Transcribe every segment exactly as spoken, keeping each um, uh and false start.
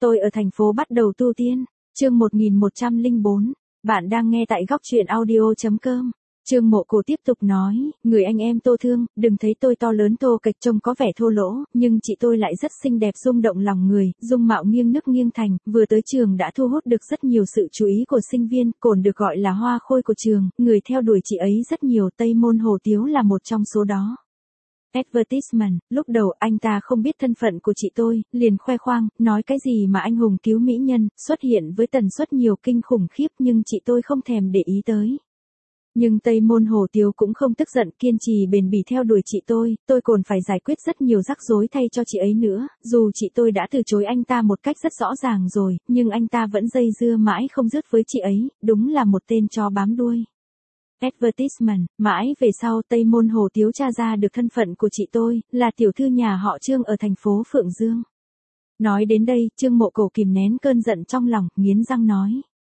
Tôi ở thành phố bắt đầu tu tiên. Chương một nghìn một trăm lẻ bốn. Bạn đang nghe tại góc truyện audio.com. Trương Mộ Cổ tiếp tục nói, người anh em Tô thương, đừng thấy tôi to lớn thô kệch trông có vẻ thô lỗ, nhưng chị tôi lại rất xinh đẹp rung động lòng người, dung mạo nghiêng nước nghiêng thành, vừa tới trường đã thu hút được rất nhiều sự chú ý của sinh viên, cồn được gọi là hoa khôi của trường, người theo đuổi chị ấy rất nhiều, Tây Môn Hồ Tiếu là một trong số đó. Advertisement, lúc đầu anh ta không biết thân phận của chị tôi, liền khoe khoang, nói cái gì mà anh hùng cứu mỹ nhân, xuất hiện với tần suất nhiều kinh khủng khiếp nhưng chị tôi không thèm để ý tới. Nhưng Tây Môn Hồ Tiếu cũng không tức giận, kiên trì bền bỉ theo đuổi chị tôi, tôi còn phải giải quyết rất nhiều rắc rối thay cho chị ấy nữa, dù chị tôi đã từ chối anh ta một cách rất rõ ràng rồi, nhưng anh ta vẫn dây dưa mãi không dứt với chị ấy, đúng là một tên chó bám đuôi. Advertisement, mãi về sau Tây Môn Hồ Tiếu tra ra được thân phận của chị tôi, là tiểu thư nhà họ Trương ở thành phố Phượng Dương. Nói đến đây, Trương Mộ Cổ kìm nén cơn giận trong lòng, nghiến răng nói.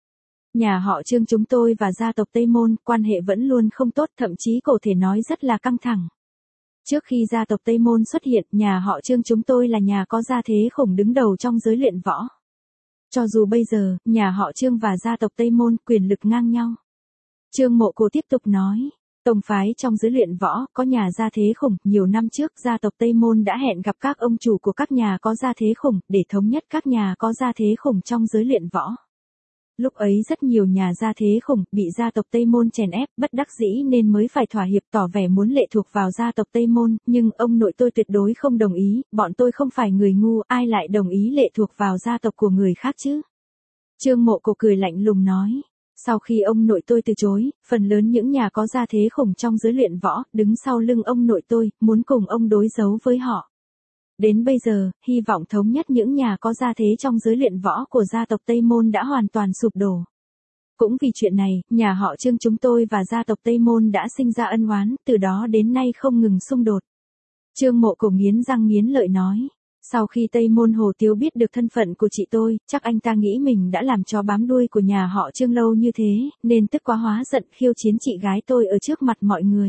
Nhà họ Trương chúng tôi và gia tộc Tây Môn, quan hệ vẫn luôn không tốt, thậm chí có thể nói rất là căng thẳng. Trước khi gia tộc Tây Môn xuất hiện, nhà họ Trương chúng tôi là nhà có gia thế khủng đứng đầu trong giới luyện võ. Cho dù bây giờ, nhà họ Trương và gia tộc Tây Môn quyền lực ngang nhau. Trương Mộ Cổ tiếp tục nói, tông phái trong giới luyện võ, có nhà gia thế khủng, nhiều năm trước gia tộc Tây Môn đã hẹn gặp các ông chủ của các nhà có gia thế khủng, để thống nhất các nhà có gia thế khủng trong giới luyện võ. Lúc ấy rất nhiều nhà gia thế khủng, bị gia tộc Tây Môn chèn ép, bất đắc dĩ nên mới phải thỏa hiệp tỏ vẻ muốn lệ thuộc vào gia tộc Tây Môn, nhưng ông nội tôi tuyệt đối không đồng ý, bọn tôi không phải người ngu, ai lại đồng ý lệ thuộc vào gia tộc của người khác chứ? Trương Mộ Cổ cười lạnh lùng nói. Sau khi ông nội tôi từ chối, phần lớn những nhà có gia thế khủng trong giới luyện võ, đứng sau lưng ông nội tôi, muốn cùng ông đối đấu với họ. Đến bây giờ, hy vọng thống nhất những nhà có gia thế trong giới luyện võ của gia tộc Tây Môn đã hoàn toàn sụp đổ. Cũng vì chuyện này, nhà họ Trương chúng tôi và gia tộc Tây Môn đã sinh ra ân oán, từ đó đến nay không ngừng xung đột. Trương Mộ Cổ nghiến răng nghiến lợi nói. Sau khi Tây Môn Hồ Tiếu biết được thân phận của chị tôi, chắc anh ta nghĩ mình đã làm chó bám đuôi của nhà họ Trương lâu như thế, nên tức quá hóa giận khiêu chiến chị gái tôi ở trước mặt mọi người.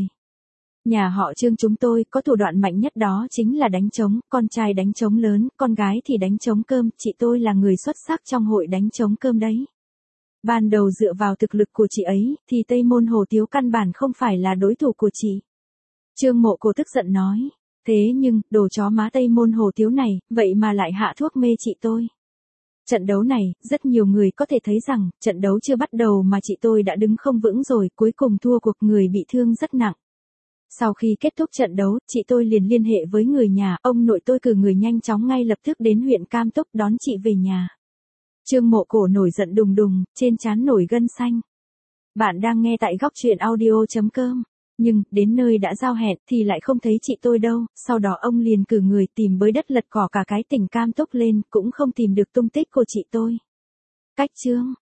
Nhà họ Trương chúng tôi có thủ đoạn mạnh nhất đó chính là đánh trống, con trai đánh trống lớn, con gái thì đánh trống cơm, chị tôi là người xuất sắc trong hội đánh trống cơm đấy. Ban đầu dựa vào thực lực của chị ấy, thì Tây Môn Hồ Tiếu căn bản không phải là đối thủ của chị. Trương Mộ Cổ tức giận nói. Thế nhưng, đồ chó má Tây Môn Hồ Tiếu này, vậy mà lại hạ thuốc mê chị tôi. Trận đấu này, rất nhiều người có thể thấy rằng, trận đấu chưa bắt đầu mà chị tôi đã đứng không vững rồi, cuối cùng thua cuộc, người bị thương rất nặng. Sau khi kết thúc trận đấu, chị tôi liền liên hệ với người nhà, ông nội tôi cử người nhanh chóng ngay lập tức đến huyện Cam Túc đón chị về nhà. Trương Mộ Cổ nổi giận đùng đùng, trên trán nổi gân xanh. Bạn đang nghe tại góc truyện audio.com. Nhưng, đến nơi đã giao hẹn, thì lại không thấy chị tôi đâu, sau đó ông liền cử người tìm bới đất lật cỏ cả cái tỉnh Cam Túc lên, cũng không tìm được tung tích của chị tôi. Cách chương